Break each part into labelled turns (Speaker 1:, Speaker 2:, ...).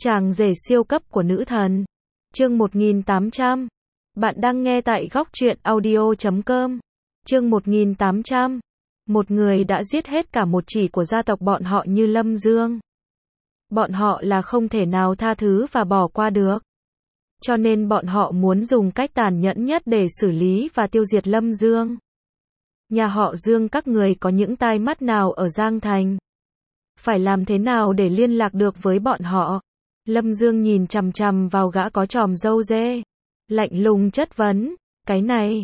Speaker 1: Chàng rể siêu cấp của nữ thần. Chương 1800. Bạn đang nghe tại góc truyện audio.com. Chương 1800. Một người đã giết hết cả một chỉ của gia tộc bọn họ như Lâm Dương. Bọn họ là không thể nào tha thứ và bỏ qua được. Cho nên bọn họ muốn dùng cách tàn nhẫn nhất để xử lý và tiêu diệt Lâm Dương. Nhà họ Dương các người có những tai mắt nào ở Giang Thành? Phải làm thế nào để liên lạc được với bọn họ? Lâm Dương nhìn chằm chằm vào gã có chòm râu dê. Lạnh lùng chất vấn. Cái này,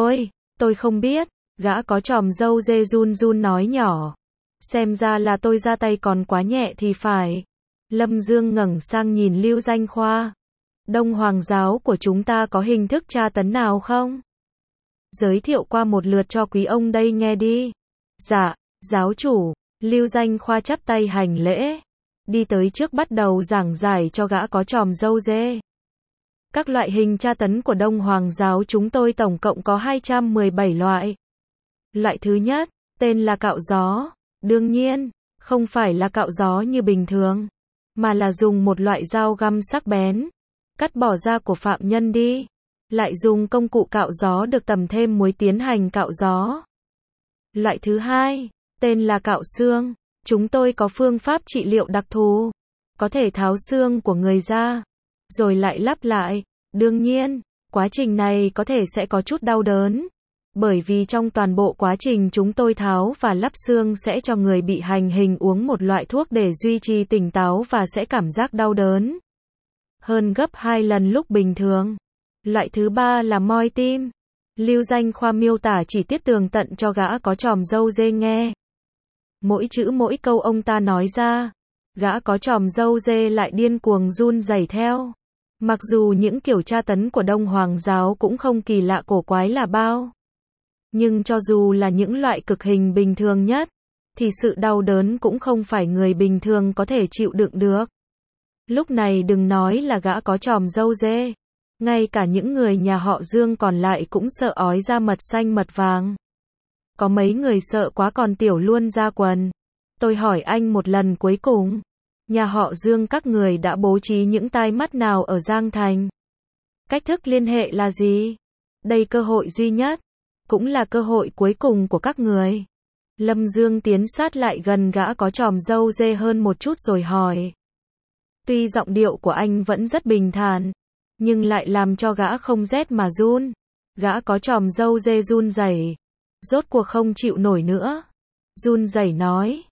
Speaker 1: tôi không biết. Gã có chòm râu dê run run nói nhỏ. Xem ra là tôi ra tay còn quá nhẹ thì phải. Lâm Dương ngẩng sang nhìn Lưu Danh Khoa. Đông Hoàng giáo của chúng ta có hình thức tra tấn nào không? Giới thiệu qua một lượt cho quý ông đây nghe đi. Dạ, giáo chủ. Lưu Danh Khoa chắp tay hành lễ. Đi tới trước bắt đầu giảng giải cho gã có chòm râu dê. Các loại hình tra tấn của Đông Hoàng giáo chúng tôi tổng cộng có 217 loại. Loại thứ nhất, tên là cạo gió. Đương nhiên, không phải là cạo gió như bình thường, mà là dùng một loại dao găm sắc bén, cắt bỏ da của phạm nhân đi. Lại dùng công cụ cạo gió được tẩm thêm muối tiến hành cạo gió. Loại thứ hai, tên là cạo xương. Chúng tôi có phương pháp trị liệu đặc thù, có thể tháo xương của người ra, rồi lại lắp lại. Đương nhiên, quá trình này có thể sẽ có chút đau đớn, bởi vì trong toàn bộ quá trình chúng tôi tháo và lắp xương sẽ cho người bị hành hình uống một loại thuốc để duy trì tỉnh táo và sẽ cảm giác đau đớn hơn gấp 2 lần lúc bình thường. Loại thứ ba là moi tim. Lưu Danh Khoa miêu tả chi tiết tường tận cho gã có chòm râu dê nghe. Mỗi chữ mỗi câu ông ta nói ra, gã có chòm râu dê lại điên cuồng run rẩy theo. Mặc dù những kiểu tra tấn của Đông Hoàng giáo cũng không kỳ lạ cổ quái là bao, nhưng cho dù là những loại cực hình bình thường nhất, thì sự đau đớn cũng không phải người bình thường có thể chịu đựng được. Lúc này đừng nói là gã có chòm râu dê, ngay cả những người nhà họ Dương còn lại cũng sợ ói ra mật xanh mật vàng. Có mấy người sợ quá còn tiểu luôn ra quần. Tôi hỏi anh một lần cuối cùng, nhà họ Dương các người đã bố trí những tai mắt nào ở Giang Thành? Cách thức liên hệ là gì? Đây cơ hội duy nhất, cũng là cơ hội cuối cùng của các người. Lâm Dương tiến sát lại gần gã có chòm râu dê hơn một chút rồi hỏi. Tuy giọng điệu của anh vẫn rất bình thản, nhưng lại làm cho gã không rét mà run. Gã có chòm râu dê run rẩy, rốt cuộc không chịu nổi nữa. Run rẩy nói,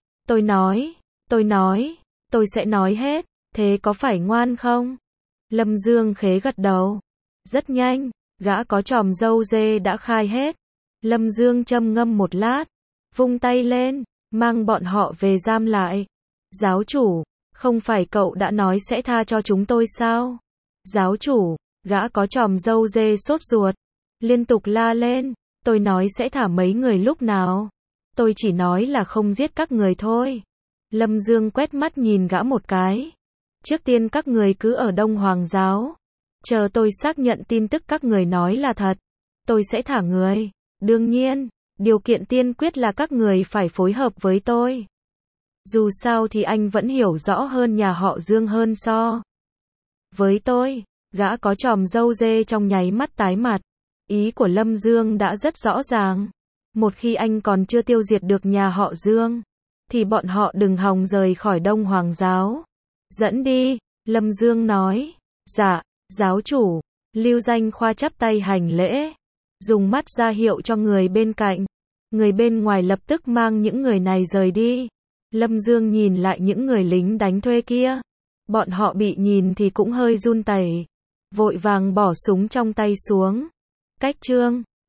Speaker 1: tôi sẽ nói hết, thế có phải ngoan không? Lâm Dương khế gật đầu. Rất nhanh, gã có chòm râu dê đã khai hết. Lâm Dương trầm ngâm một lát, vung tay lên, mang bọn họ về giam lại. Giáo chủ, không phải cậu đã nói sẽ tha cho chúng tôi sao? Giáo chủ, gã có chòm râu dê sốt ruột, liên tục la lên. Tôi nói sẽ thả mấy người lúc nào? Tôi chỉ nói là không giết các người thôi. Lâm Dương quét mắt nhìn gã một cái. Trước tiên các người cứ ở Đông Hoàng giáo, chờ tôi xác nhận tin tức các người nói là thật, tôi sẽ thả người. Đương nhiên, điều kiện tiên quyết là các người phải phối hợp với tôi. Dù sao thì anh vẫn hiểu rõ hơn nhà họ Dương hơn so với tôi. Gã có chòm râu dê trong nháy mắt tái mặt. Ý của Lâm Dương đã rất rõ ràng. Một khi anh còn chưa tiêu diệt được nhà họ Dương, thì bọn họ đừng hòng rời khỏi Đông Hoàng giáo. Dẫn đi, Lâm Dương nói. Dạ, giáo chủ. Lưu Danh Khoa chắp tay hành lễ, dùng mắt ra hiệu cho người bên cạnh. Người bên ngoài lập tức mang những người này rời đi. Lâm Dương nhìn lại những người lính đánh thuê kia. Bọn họ bị nhìn thì cũng hơi run rẩy, vội vàng bỏ súng trong tay xuống. Cách chương